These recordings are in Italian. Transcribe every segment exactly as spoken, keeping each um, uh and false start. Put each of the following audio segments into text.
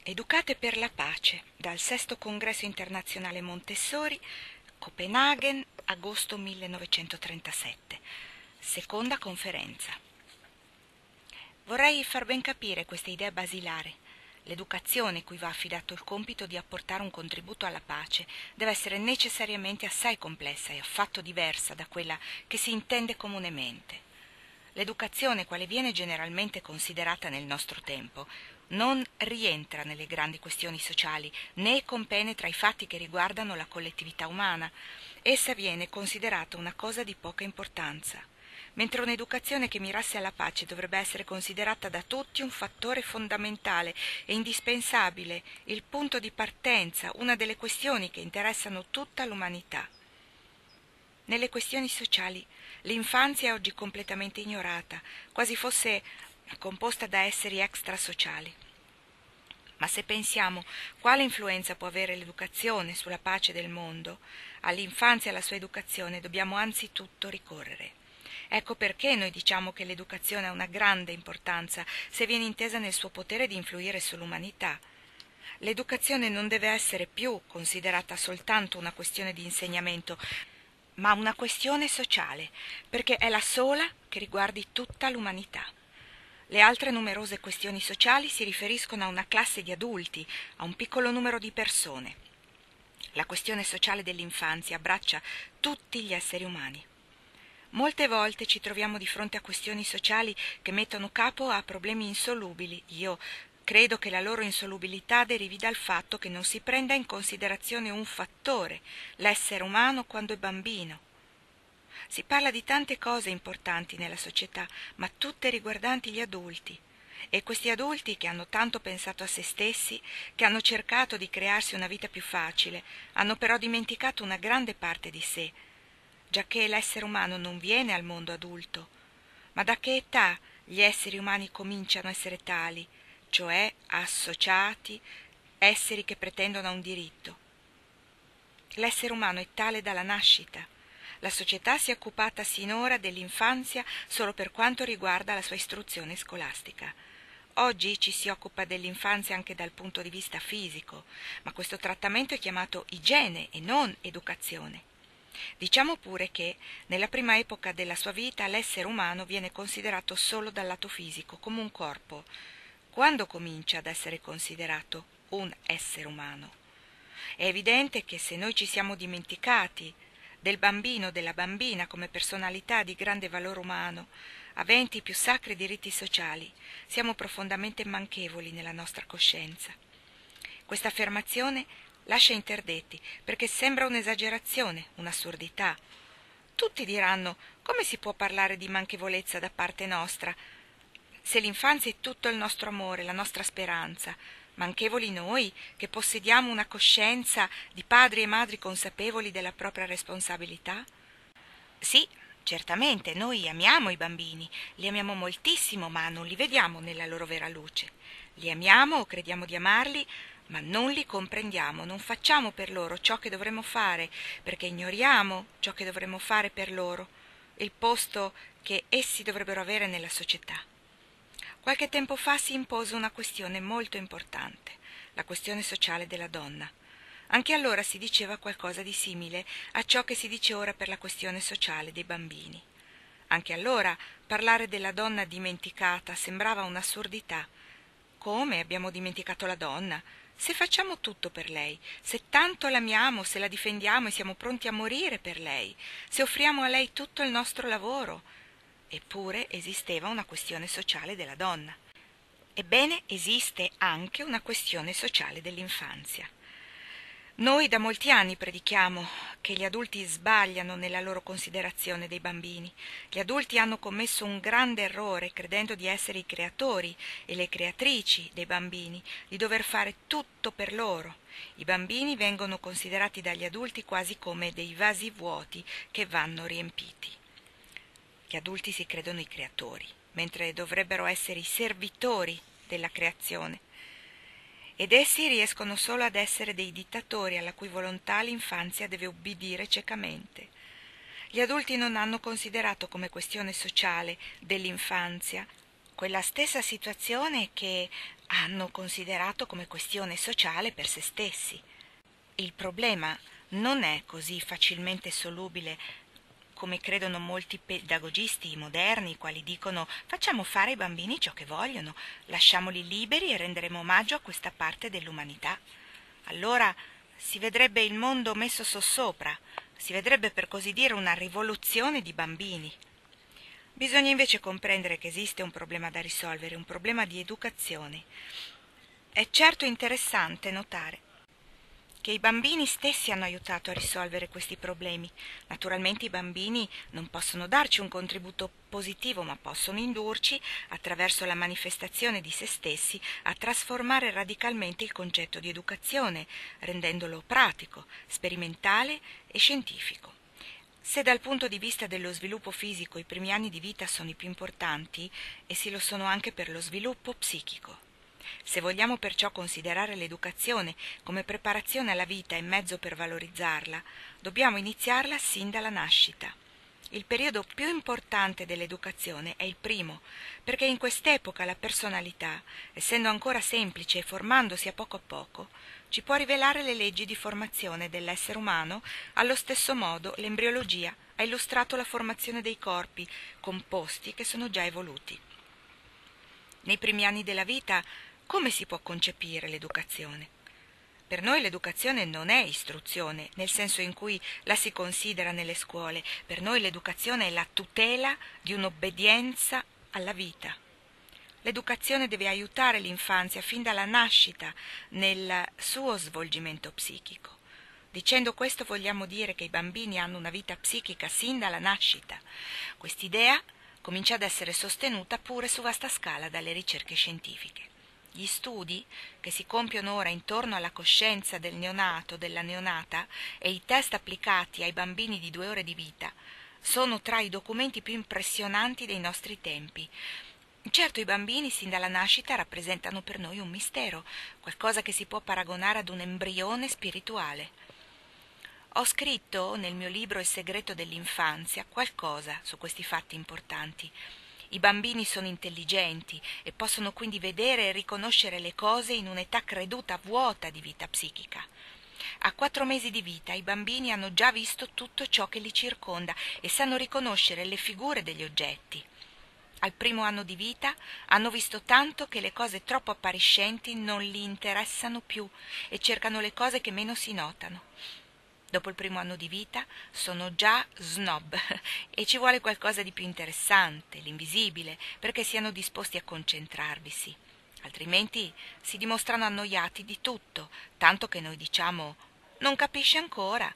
Educate per la pace, dal sesto congresso internazionale Montessori, Copenaghen, agosto millenovecentotrentasette. Seconda conferenza. Vorrei far ben capire questa idea basilare. L'educazione cui va affidato il compito di apportare un contributo alla pace deve essere necessariamente assai complessa e affatto diversa da quella che si intende comunemente. L'educazione, quale viene generalmente considerata nel nostro tempo, non rientra nelle grandi questioni sociali, né compenetra i fatti che riguardano la collettività umana. Essa viene considerata una cosa di poca importanza, mentre un'educazione che mirasse alla pace dovrebbe essere considerata da tutti un fattore fondamentale e indispensabile, il punto di partenza, una delle questioni che interessano tutta l'umanità. Nelle questioni sociali l'infanzia è oggi completamente ignorata, quasi fosse composta da esseri extrasociali. Ma se pensiamo quale influenza può avere l'educazione sulla pace del mondo, all'infanzia e alla sua educazione dobbiamo anzitutto ricorrere. Ecco perché noi diciamo che l'educazione ha una grande importanza se viene intesa nel suo potere di influire sull'umanità. L'educazione non deve essere più considerata soltanto una questione di insegnamento, ma una questione sociale, perché è la sola che riguardi tutta l'umanità. Le altre numerose questioni sociali si riferiscono a una classe di adulti, a un piccolo numero di persone. La questione sociale dell'infanzia abbraccia tutti gli esseri umani. Molte volte ci troviamo di fronte a questioni sociali che mettono capo a problemi insolubili. Io credo che la loro insolubilità derivi dal fatto che non si prenda in considerazione un fattore, l'essere umano quando è bambino. Si parla di tante cose importanti nella società, ma tutte riguardanti gli adulti. E questi adulti che hanno tanto pensato a se stessi, che hanno cercato di crearsi una vita più facile, hanno però dimenticato una grande parte di sé, giacché l'essere umano non viene al mondo adulto. Ma da che età gli esseri umani cominciano a essere tali, cioè associati, esseri che pretendono a un diritto? L'essere umano è tale dalla nascita. La società si è occupata sinora dell'infanzia solo per quanto riguarda la sua istruzione scolastica. Oggi ci si occupa dell'infanzia anche dal punto di vista fisico, ma questo trattamento è chiamato igiene e non educazione. Diciamo pure che, nella prima epoca della sua vita, l'essere umano viene considerato solo dal lato fisico, come un corpo. Quando comincia ad essere considerato un essere umano? È evidente che se noi ci siamo dimenticati del bambino o della bambina come personalità di grande valore umano, aventi i più sacri diritti sociali, siamo profondamente manchevoli nella nostra coscienza. Questa affermazione lascia interdetti, perché sembra un'esagerazione, un'assurdità. Tutti diranno: come si può parlare di manchevolezza da parte nostra, se l'infanzia è tutto il nostro amore, la nostra speranza? Manchevoli noi, che possediamo una coscienza di padri e madri consapevoli della propria responsabilità? Sì, certamente, noi amiamo i bambini, li amiamo moltissimo, ma non li vediamo nella loro vera luce. Li amiamo o crediamo di amarli, ma non li comprendiamo, non facciamo per loro ciò che dovremmo fare, perché ignoriamo ciò che dovremmo fare per loro, il posto che essi dovrebbero avere nella società. Qualche tempo fa si impose una questione molto importante, la questione sociale della donna. Anche allora si diceva qualcosa di simile a ciò che si dice ora per la questione sociale dei bambini. Anche allora parlare della donna dimenticata sembrava un'assurdità. Come abbiamo dimenticato la donna? Se facciamo tutto per lei, se tanto l'amiamo, se la difendiamo e siamo pronti a morire per lei, se offriamo a lei tutto il nostro lavoro. Eppure esisteva una questione sociale della donna. Ebbene, esiste anche una questione sociale dell'infanzia. Noi da molti anni predichiamo che gli adulti sbagliano nella loro considerazione dei bambini. Gli adulti hanno commesso un grande errore credendo di essere i creatori e le creatrici dei bambini, di dover fare tutto per loro. I bambini vengono considerati dagli adulti quasi come dei vasi vuoti che vanno riempiti. Gli adulti si credono i creatori, mentre dovrebbero essere i servitori della creazione. Ed essi riescono solo ad essere dei dittatori alla cui volontà l'infanzia deve ubbidire ciecamente. Gli adulti non hanno considerato come questione sociale dell'infanzia quella stessa situazione che hanno considerato come questione sociale per se stessi. Il problema non è così facilmente solubile come credono molti pedagogisti moderni, i quali dicono facciamo fare ai bambini ciò che vogliono, lasciamoli liberi e renderemo omaggio a questa parte dell'umanità. Allora si vedrebbe il mondo messo sossopra, si vedrebbe per così dire una rivoluzione di bambini. Bisogna invece comprendere che esiste un problema da risolvere, un problema di educazione. È certo interessante notare che i bambini stessi hanno aiutato a risolvere questi problemi. Naturalmente i bambini non possono darci un contributo positivo, ma possono indurci, attraverso la manifestazione di se stessi, a trasformare radicalmente il concetto di educazione, rendendolo pratico, sperimentale e scientifico. Se dal punto di vista dello sviluppo fisico i primi anni di vita sono i più importanti, essi lo sono anche per lo sviluppo psichico. Se vogliamo perciò considerare l'educazione come preparazione alla vita e mezzo per valorizzarla, dobbiamo iniziarla sin dalla nascita. Il periodo più importante dell'educazione è il primo, perché in quest'epoca la personalità, essendo ancora semplice e formandosi a poco a poco, ci può rivelare le leggi di formazione dell'essere umano. Allo stesso modo l'embriologia ha illustrato la formazione dei corpi composti che sono già evoluti. Nei primi anni della vita, come si può concepire l'educazione? Per noi l'educazione non è istruzione, nel senso in cui la si considera nelle scuole. Per noi l'educazione è la tutela di un'obbedienza alla vita. L'educazione deve aiutare l'infanzia fin dalla nascita nel suo svolgimento psichico. Dicendo questo vogliamo dire che i bambini hanno una vita psichica sin dalla nascita. Quest'idea comincia ad essere sostenuta pure su vasta scala dalle ricerche scientifiche. Gli studi che si compiono ora intorno alla coscienza del neonato, della neonata, e i test applicati ai bambini di due ore di vita sono tra i documenti più impressionanti dei nostri tempi. Certo, i bambini sin dalla nascita rappresentano per noi un mistero, qualcosa che si può paragonare ad un embrione spirituale. Ho scritto nel mio libro Il segreto dell'infanzia qualcosa su questi fatti importanti. I bambini sono intelligenti e possono quindi vedere e riconoscere le cose in un'età creduta vuota di vita psichica. A quattro mesi di vita i bambini hanno già visto tutto ciò che li circonda e sanno riconoscere le figure degli oggetti. Al primo anno di vita hanno visto tanto che le cose troppo appariscenti non li interessano più e cercano le cose che meno si notano. Dopo il primo anno di vita sono già snob e ci vuole qualcosa di più interessante, l'invisibile, perché siano disposti a concentrarvisi. Altrimenti si dimostrano annoiati di tutto, tanto che noi diciamo «non capisce ancora».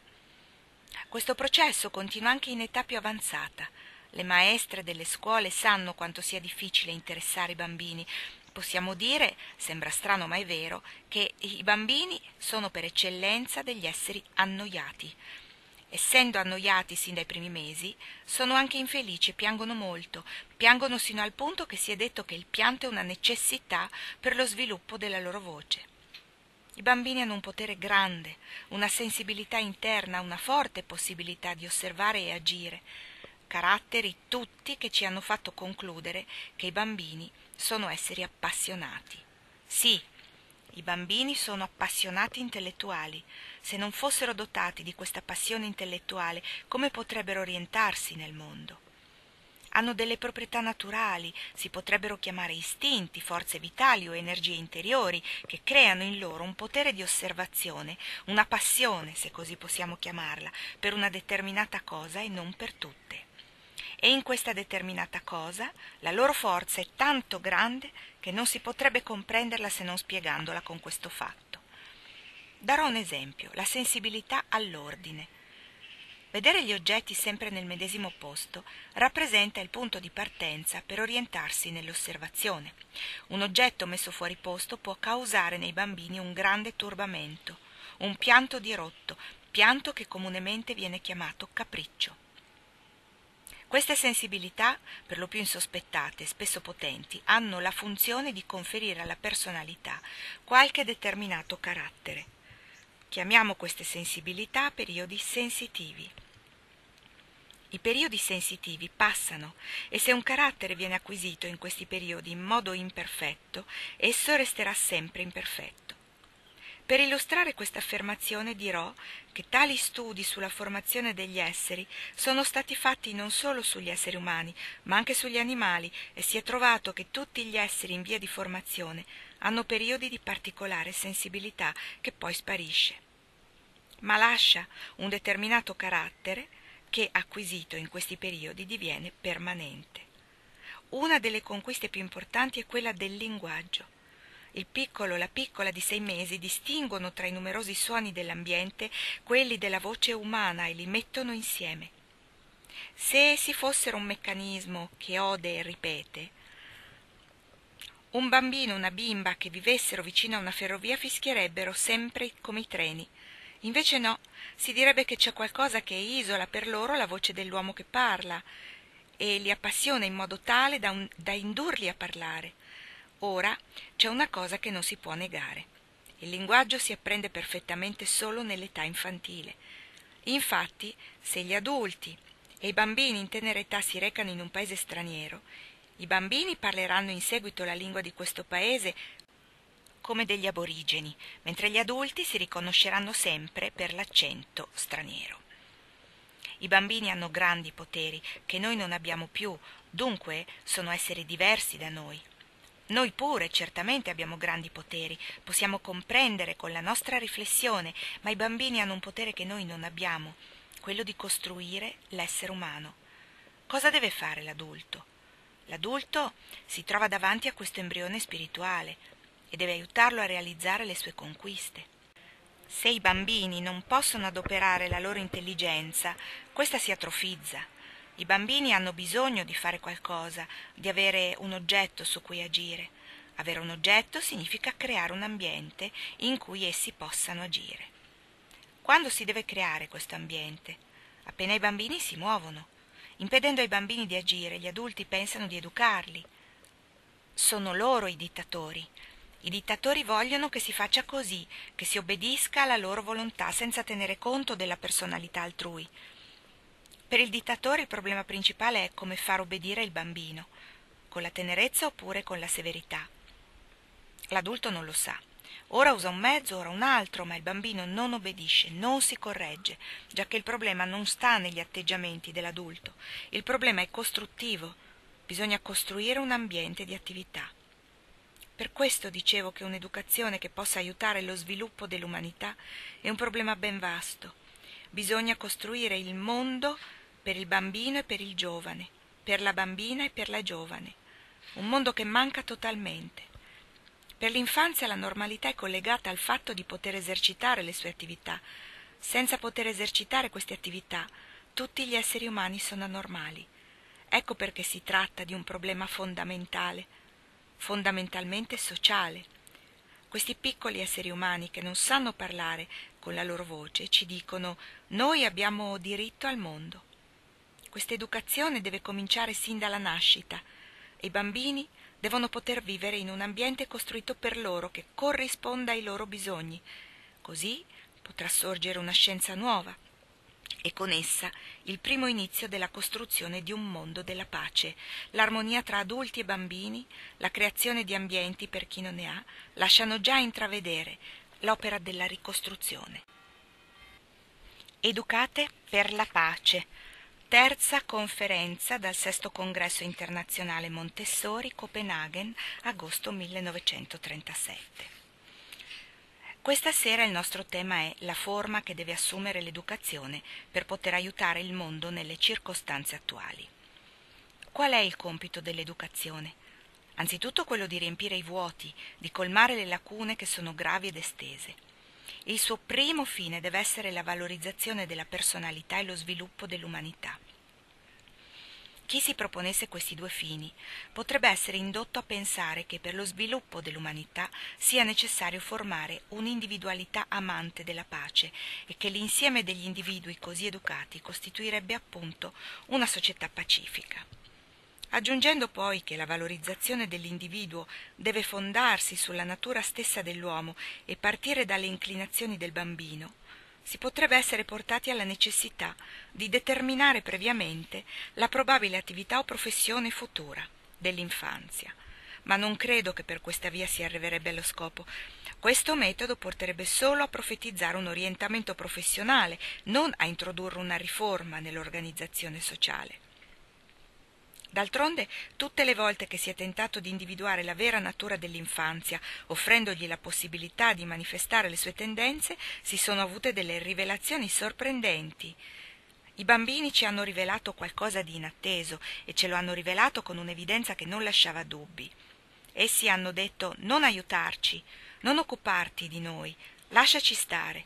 Questo processo continua anche in età più avanzata. Le maestre delle scuole sanno quanto sia difficile interessare i bambini. Possiamo dire, sembra strano ma è vero, che i bambini sono per eccellenza degli esseri annoiati. Essendo annoiati sin dai primi mesi, sono anche infelici e piangono molto, piangono sino al punto che si è detto che il pianto è una necessità per lo sviluppo della loro voce. I bambini hanno un potere grande, una sensibilità interna, una forte possibilità di osservare e agire, caratteri tutti che ci hanno fatto concludere che i bambini sono esseri appassionati. Sì, i bambini sono appassionati intellettuali. Se non fossero dotati di questa passione intellettuale, come potrebbero orientarsi nel mondo? Hanno delle proprietà naturali, si potrebbero chiamare istinti, forze vitali o energie interiori, che creano in loro un potere di osservazione, una passione, se così possiamo chiamarla, per una determinata cosa e non per tutte. E in questa determinata cosa la loro forza è tanto grande che non si potrebbe comprenderla se non spiegandola con questo fatto. Darò un esempio, la sensibilità all'ordine. Vedere gli oggetti sempre nel medesimo posto rappresenta il punto di partenza per orientarsi nell'osservazione. Un oggetto messo fuori posto può causare nei bambini un grande turbamento, un pianto dirotto, pianto che comunemente viene chiamato capriccio. Queste sensibilità, per lo più insospettate e spesso potenti, hanno la funzione di conferire alla personalità qualche determinato carattere. Chiamiamo queste sensibilità periodi sensitivi. I periodi sensitivi passano e se un carattere viene acquisito in questi periodi in modo imperfetto, esso resterà sempre imperfetto. Per illustrare questa affermazione dirò che tali studi sulla formazione degli esseri sono stati fatti non solo sugli esseri umani, ma anche sugli animali, e si è trovato che tutti gli esseri in via di formazione hanno periodi di particolare sensibilità che poi sparisce, ma lascia un determinato carattere che, acquisito in questi periodi, diviene permanente. Una delle conquiste più importanti è quella del linguaggio. Il piccolo e la piccola di sei mesi distinguono tra i numerosi suoni dell'ambiente quelli della voce umana e li mettono insieme. Se essi fossero un meccanismo che ode e ripete, un bambino e una bimba che vivessero vicino a una ferrovia fischierebbero sempre come i treni. Invece no, si direbbe che c'è qualcosa che isola per loro la voce dell'uomo che parla e li appassiona in modo tale da, un, da indurli a parlare. Ora c'è una cosa che non si può negare. Il linguaggio si apprende perfettamente solo nell'età infantile. Infatti, se gli adulti e i bambini in tenera età si recano in un paese straniero, i bambini parleranno in seguito la lingua di questo paese come degli aborigeni, mentre gli adulti si riconosceranno sempre per l'accento straniero. I bambini hanno grandi poteri che noi non abbiamo più, dunque sono esseri diversi da noi. Noi pure certamente abbiamo grandi poteri, possiamo comprendere con la nostra riflessione, ma i bambini hanno un potere che noi non abbiamo, quello di costruire l'essere umano. Cosa deve fare l'adulto? L'adulto si trova davanti a questo embrione spirituale e deve aiutarlo a realizzare le sue conquiste. Se i bambini non possono adoperare la loro intelligenza, questa si atrofizza. I bambini hanno bisogno di fare qualcosa, di avere un oggetto su cui agire. Avere un oggetto significa creare un ambiente in cui essi possano agire. Quando si deve creare questo ambiente? Appena i bambini si muovono. Impedendo ai bambini di agire, gli adulti pensano di educarli. Sono loro i dittatori. I dittatori vogliono che si faccia così, che si obbedisca alla loro volontà senza tenere conto della personalità altrui. Per il dittatore il problema principale è come far obbedire il bambino, con la tenerezza oppure con la severità. L'adulto non lo sa. Ora usa un mezzo, ora un altro, ma il bambino non obbedisce, non si corregge, giacché il problema non sta negli atteggiamenti dell'adulto. Il problema è costruttivo. Bisogna costruire un ambiente di attività. Per questo dicevo che un'educazione che possa aiutare lo sviluppo dell'umanità è un problema ben vasto. Bisogna costruire il mondo per il bambino e per il giovane, per la bambina e per la giovane. Un mondo che manca totalmente. Per l'infanzia la normalità è collegata al fatto di poter esercitare le sue attività. Senza poter esercitare queste attività, tutti gli esseri umani sono anormali. Ecco perché si tratta di un problema fondamentale, fondamentalmente sociale. Questi piccoli esseri umani che non sanno parlare con la loro voce ci dicono: noi abbiamo diritto al mondo. Questa educazione deve cominciare sin dalla nascita e i bambini devono poter vivere in un ambiente costruito per loro che corrisponda ai loro bisogni. Così potrà sorgere una scienza nuova e con essa il primo inizio della costruzione di un mondo della pace. L'armonia tra adulti e bambini, la creazione di ambienti per chi non ne ha, lasciano già intravedere l'opera della ricostruzione. Educate per la pace. Terza conferenza dal sesto congresso internazionale Montessori, Copenaghen, agosto millenovecentotrentasette. Questa sera il nostro tema è la forma che deve assumere l'educazione per poter aiutare il mondo nelle circostanze attuali. Qual è il compito dell'educazione? Anzitutto quello di riempire i vuoti, di colmare le lacune che sono gravi ed estese. Il suo primo fine deve essere la valorizzazione della personalità e lo sviluppo dell'umanità. Chi si proponesse questi due fini potrebbe essere indotto a pensare che per lo sviluppo dell'umanità sia necessario formare un'individualità amante della pace e che l'insieme degli individui così educati costituirebbe appunto una società pacifica. Aggiungendo poi che la valorizzazione dell'individuo deve fondarsi sulla natura stessa dell'uomo e partire dalle inclinazioni del bambino, si potrebbe essere portati alla necessità di determinare previamente la probabile attività o professione futura dell'infanzia, ma non credo che per questa via si arriverebbe allo scopo. Questo metodo porterebbe solo a profetizzare un orientamento professionale, non a introdurre una riforma nell'organizzazione sociale. D'altronde, tutte le volte che si è tentato di individuare la vera natura dell'infanzia, offrendogli la possibilità di manifestare le sue tendenze, si sono avute delle rivelazioni sorprendenti. I bambini ci hanno rivelato qualcosa di inatteso e ce lo hanno rivelato con un'evidenza che non lasciava dubbi. Essi hanno detto: non aiutarci, non occuparti di noi, lasciaci stare.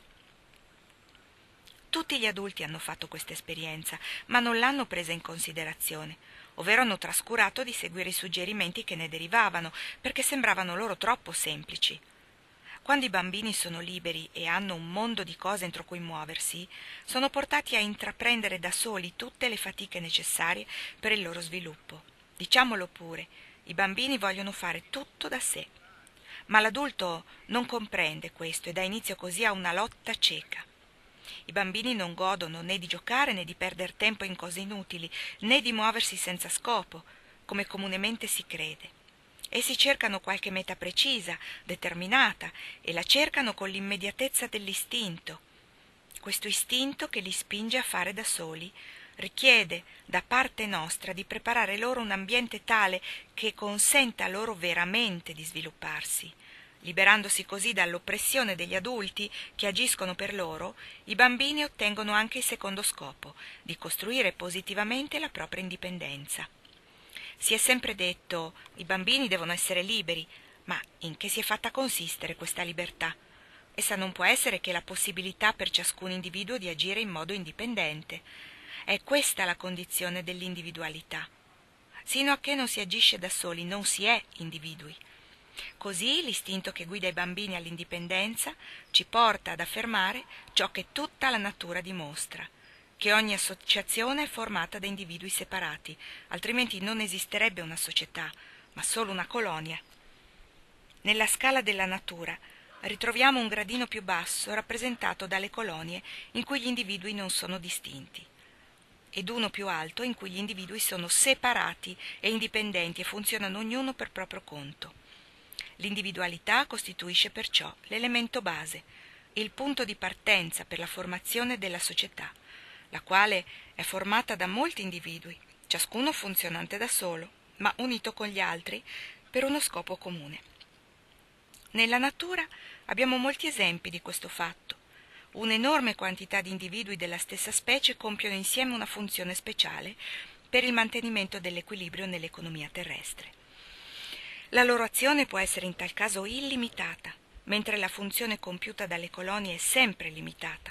Tutti gli adulti hanno fatto questa esperienza, ma non l'hanno presa in considerazione, ovvero hanno trascurato di seguire i suggerimenti che ne derivavano, perché sembravano loro troppo semplici. Quando i bambini sono liberi e hanno un mondo di cose entro cui muoversi, sono portati a intraprendere da soli tutte le fatiche necessarie per il loro sviluppo. Diciamolo pure, i bambini vogliono fare tutto da sé. Ma l'adulto non comprende questo e dà inizio così a una lotta cieca. I bambini non godono né di giocare né di perder tempo in cose inutili, né di muoversi senza scopo, come comunemente si crede. Essi cercano qualche meta precisa, determinata, e la cercano con l'immediatezza dell'istinto. Questo istinto che li spinge a fare da soli richiede da parte nostra di preparare loro un ambiente tale che consenta loro veramente di svilupparsi. Liberandosi così dall'oppressione degli adulti che agiscono per loro, i bambini ottengono anche il secondo scopo, di costruire positivamente la propria indipendenza. Si è sempre detto: i bambini devono essere liberi, ma in che si è fatta consistere questa libertà? Essa non può essere che la possibilità per ciascun individuo di agire in modo indipendente. È questa la condizione dell'individualità. Sino a che non si agisce da soli non si è individui. Così l'istinto che guida i bambini all'indipendenza ci porta ad affermare ciò che tutta la natura dimostra, che ogni associazione è formata da individui separati, altrimenti non esisterebbe una società, ma solo una colonia. Nella scala della natura ritroviamo un gradino più basso rappresentato dalle colonie in cui gli individui non sono distinti, ed uno più alto in cui gli individui sono separati e indipendenti e funzionano ognuno per proprio conto. L'individualità costituisce perciò l'elemento base, il punto di partenza per la formazione della società, la quale è formata da molti individui, ciascuno funzionante da solo, ma unito con gli altri per uno scopo comune. Nella natura abbiamo molti esempi di questo fatto. Un'enorme quantità di individui della stessa specie compiono insieme una funzione speciale per il mantenimento dell'equilibrio nell'economia terrestre. La loro azione può essere in tal caso illimitata, mentre la funzione compiuta dalle colonie è sempre limitata.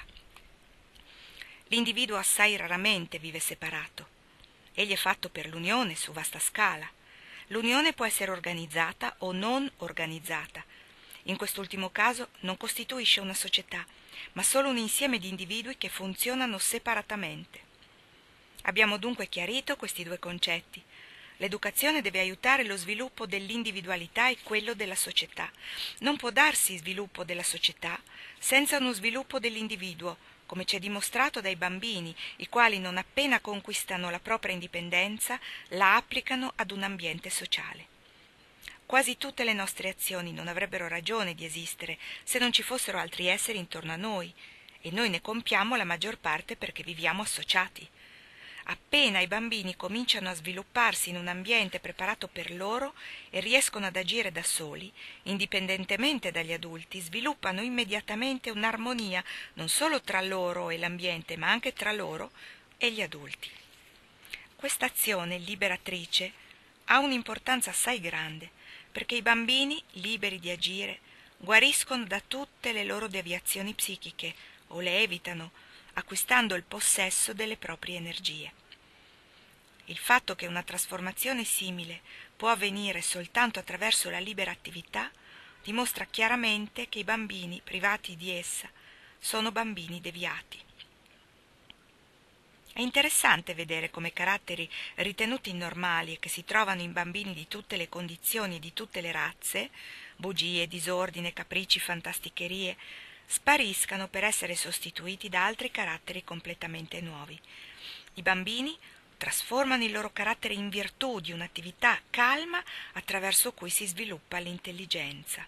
L'individuo assai raramente vive separato. Egli è fatto per l'unione su vasta scala. L'unione può essere organizzata o non organizzata. In quest'ultimo caso non costituisce una società, ma solo un insieme di individui che funzionano separatamente. Abbiamo dunque chiarito questi due concetti. L'educazione deve aiutare lo sviluppo dell'individualità e quello della società. Non può darsi sviluppo della società senza uno sviluppo dell'individuo, come ci è dimostrato dai bambini, i quali non appena conquistano la propria indipendenza la applicano ad un ambiente sociale. Quasi tutte le nostre azioni non avrebbero ragione di esistere se non ci fossero altri esseri intorno a noi, e noi ne compiamo la maggior parte perché viviamo associati. Appena i bambini cominciano a svilupparsi in un ambiente preparato per loro e riescono ad agire da soli, indipendentemente dagli adulti, sviluppano immediatamente un'armonia non solo tra loro e l'ambiente, ma anche tra loro e gli adulti. Questa azione liberatrice ha un'importanza assai grande, perché i bambini, liberi di agire, guariscono da tutte le loro deviazioni psichiche o le evitano, acquistando il possesso delle proprie energie. Il fatto che una trasformazione simile può avvenire soltanto attraverso la libera attività dimostra chiaramente che i bambini privati di essa sono bambini deviati. È interessante vedere come caratteri ritenuti normali e che si trovano in bambini di tutte le condizioni e di tutte le razze, bugie, disordine, capricci, fantasticherie, spariscano per essere sostituiti da altri caratteri completamente nuovi. I bambini trasformano il loro carattere in virtù di un'attività calma attraverso cui si sviluppa l'intelligenza.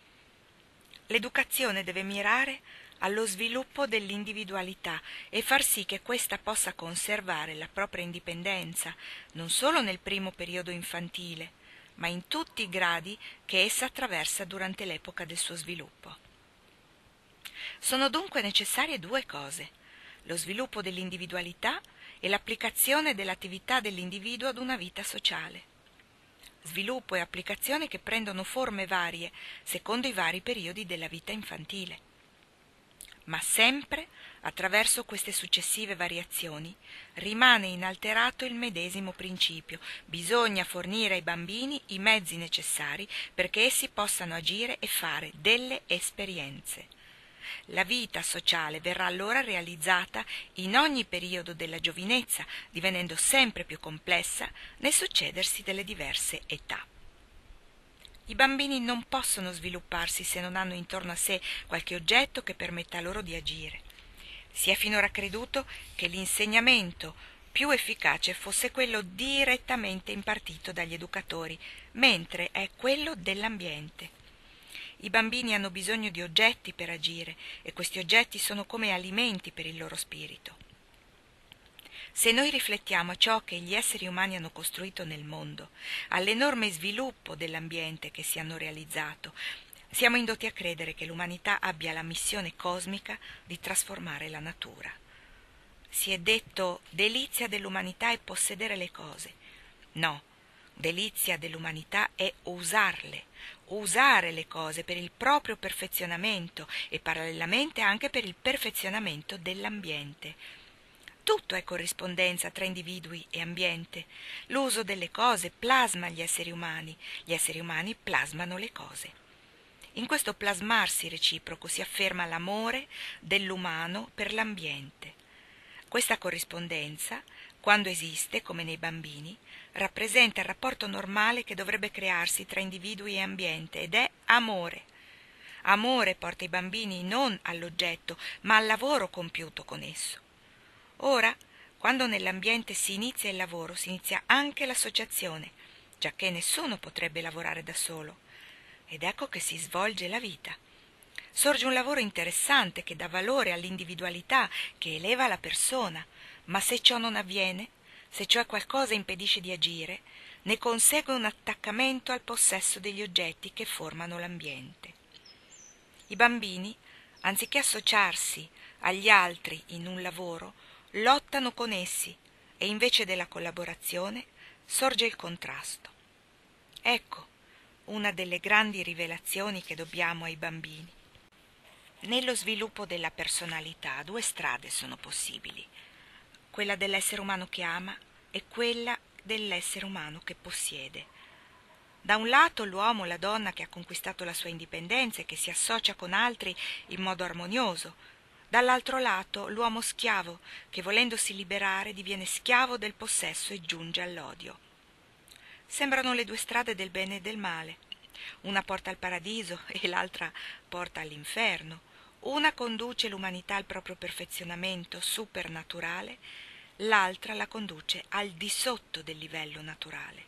L'educazione deve mirare allo sviluppo dell'individualità e far sì che questa possa conservare la propria indipendenza non solo nel primo periodo infantile, ma in tutti i gradi che essa attraversa durante l'epoca del suo sviluppo. Sono dunque necessarie due cose: lo sviluppo dell'individualità e l'applicazione dell'attività dell'individuo ad una vita sociale. Sviluppo e applicazione che prendono forme varie secondo i vari periodi della vita infantile. Ma sempre, attraverso queste successive variazioni, rimane inalterato il medesimo principio: bisogna fornire ai bambini i mezzi necessari perché essi possano agire e fare delle esperienze. La vita sociale verrà allora realizzata in ogni periodo della giovinezza, divenendo sempre più complessa nel succedersi delle diverse età. I bambini non possono svilupparsi se non hanno intorno a sé qualche oggetto che permetta loro di agire. Si è finora creduto che l'insegnamento più efficace fosse quello direttamente impartito dagli educatori, mentre è quello dell'ambiente. I bambini hanno bisogno di oggetti per agire e questi oggetti sono come alimenti per il loro spirito. Se noi riflettiamo a ciò che gli esseri umani hanno costruito nel mondo, all'enorme sviluppo dell'ambiente che si hanno realizzato, siamo indotti a credere che l'umanità abbia la missione cosmica di trasformare la natura. Si è detto delizia dell'umanità è possedere le cose. No, delizia dell'umanità è usarle, usare le cose per il proprio perfezionamento e parallelamente anche per il perfezionamento dell'ambiente. Tutto è corrispondenza tra individui e ambiente. L'uso delle cose plasma gli esseri umani, gli esseri umani plasmano le cose. In questo plasmarsi reciproco si afferma l'amore dell'umano per l'ambiente. Questa corrispondenza, quando esiste, come nei bambini, rappresenta il rapporto normale che dovrebbe crearsi tra individui e ambiente ed è amore. Amore porta i bambini non all'oggetto, ma al lavoro compiuto con esso. Ora, quando nell'ambiente si inizia il lavoro, si inizia anche l'associazione, giacché nessuno potrebbe lavorare da solo. Ed ecco che si svolge la vita. Sorge un lavoro interessante che dà valore all'individualità, che eleva la persona, ma se ciò non avviene, se cioè qualcosa impedisce di agire, ne consegue un attaccamento al possesso degli oggetti che formano l'ambiente. I bambini, anziché associarsi agli altri in un lavoro, lottano con essi e invece della collaborazione sorge il contrasto. Ecco una delle grandi rivelazioni che dobbiamo ai bambini. Nello sviluppo della personalità due strade sono possibili: quella dell'essere umano che ama e quella dell'essere umano che possiede. Da un lato l'uomo, la donna che ha conquistato la sua indipendenza e che si associa con altri in modo armonioso; dall'altro lato l'uomo schiavo che, volendosi liberare, diviene schiavo del possesso e giunge all'odio. Sembrano le due strade del bene e del male. Una porta al paradiso e l'altra porta all'inferno. Una conduce l'umanità al proprio perfezionamento supernaturale, l'altra la conduce al di sotto del livello naturale.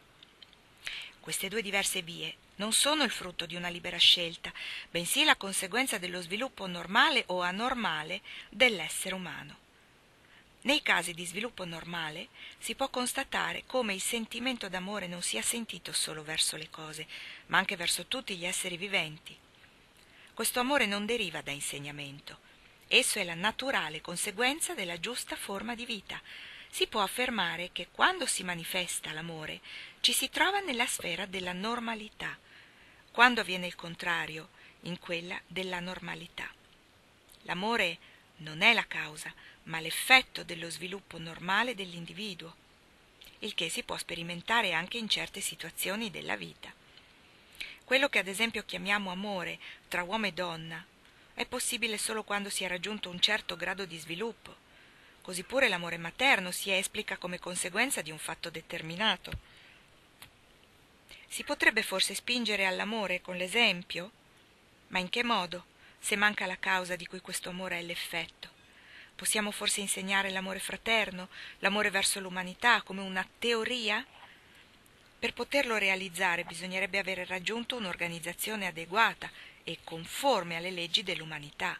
Queste due diverse vie non sono il frutto di una libera scelta, bensì la conseguenza dello sviluppo normale o anormale dell'essere umano. Nei casi di sviluppo normale si può constatare come il sentimento d'amore non sia sentito solo verso le cose, ma anche verso tutti gli esseri viventi. Questo amore non deriva da insegnamento. Esso è la naturale conseguenza della giusta forma di vita. Si può affermare che quando si manifesta l'amore ci si trova nella sfera della normalità, quando avviene il contrario, in quella della normalità. L'amore non è la causa, ma l'effetto dello sviluppo normale dell'individuo, il che si può sperimentare anche in certe situazioni della vita. Quello che ad esempio chiamiamo amore tra uomo e donna è possibile solo quando si è raggiunto un certo grado di sviluppo. Così pure l'amore materno si esplica come conseguenza di un fatto determinato. Si potrebbe forse spingere all'amore con l'esempio? Ma in che modo, se manca la causa di cui questo amore è l'effetto? Possiamo forse insegnare l'amore fraterno, l'amore verso l'umanità come una teoria? Per poterlo realizzare bisognerebbe avere raggiunto un'organizzazione adeguata e conforme alle leggi dell'umanità.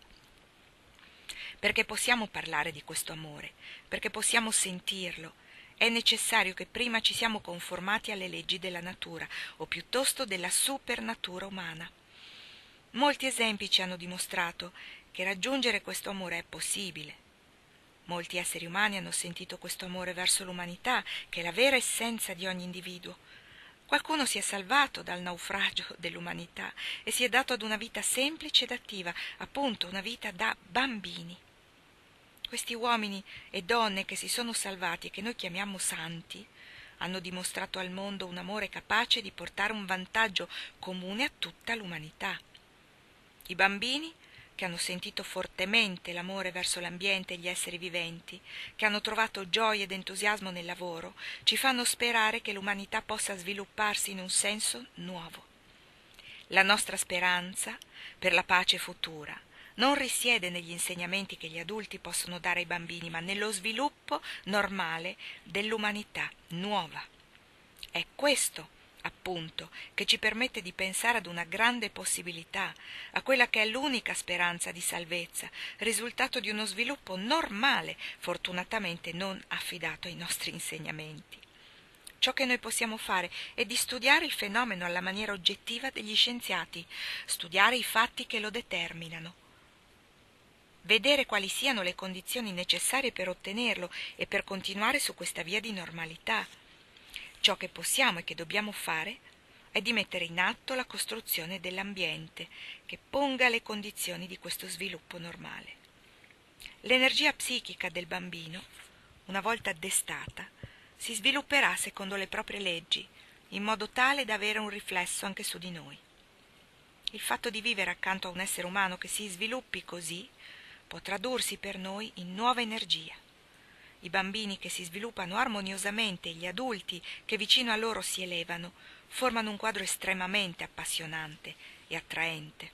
Perché possiamo parlare di questo amore, perché possiamo sentirlo, è necessario che prima ci siamo conformati alle leggi della natura, o piuttosto della supernatura umana. Molti esempi ci hanno dimostrato che raggiungere questo amore è possibile. Molti esseri umani hanno sentito questo amore verso l'umanità, che è la vera essenza di ogni individuo. Qualcuno si è salvato dal naufragio dell'umanità e si è dato ad una vita semplice ed attiva, appunto una vita da bambini. Questi uomini e donne che si sono salvati e che noi chiamiamo santi, hanno dimostrato al mondo un amore capace di portare un vantaggio comune a tutta l'umanità. I bambini, che hanno sentito fortemente l'amore verso l'ambiente e gli esseri viventi, che hanno trovato gioia ed entusiasmo nel lavoro, ci fanno sperare che l'umanità possa svilupparsi in un senso nuovo. La nostra speranza per la pace futura non risiede negli insegnamenti che gli adulti possono dare ai bambini, ma nello sviluppo normale dell'umanità nuova. È questo appunto, che ci permette di pensare ad una grande possibilità, a quella che è l'unica speranza di salvezza, risultato di uno sviluppo normale, fortunatamente non affidato ai nostri insegnamenti. Ciò che noi possiamo fare è di studiare il fenomeno alla maniera oggettiva degli scienziati, studiare i fatti che lo determinano, vedere quali siano le condizioni necessarie per ottenerlo e per continuare su questa via di normalità. Ciò che possiamo e che dobbiamo fare è di mettere in atto la costruzione dell'ambiente che ponga le condizioni di questo sviluppo normale. L'energia psichica del bambino, una volta destata, si svilupperà secondo le proprie leggi, in modo tale da avere un riflesso anche su di noi. Il fatto di vivere accanto a un essere umano che si sviluppi così può tradursi per noi in nuova energia. I bambini che si sviluppano armoniosamente e gli adulti che vicino a loro si elevano formano un quadro estremamente appassionante e attraente.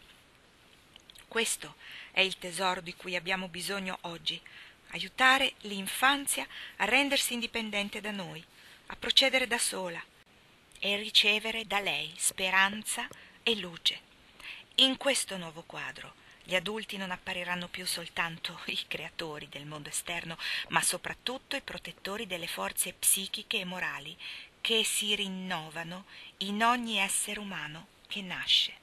Questo è il tesoro di cui abbiamo bisogno oggi, aiutare l'infanzia a rendersi indipendente da noi, a procedere da sola e ricevere da lei speranza e luce. In questo nuovo quadro gli adulti non appariranno più soltanto i creatori del mondo esterno, ma soprattutto i protettori delle forze psichiche e morali che si rinnovano in ogni essere umano che nasce.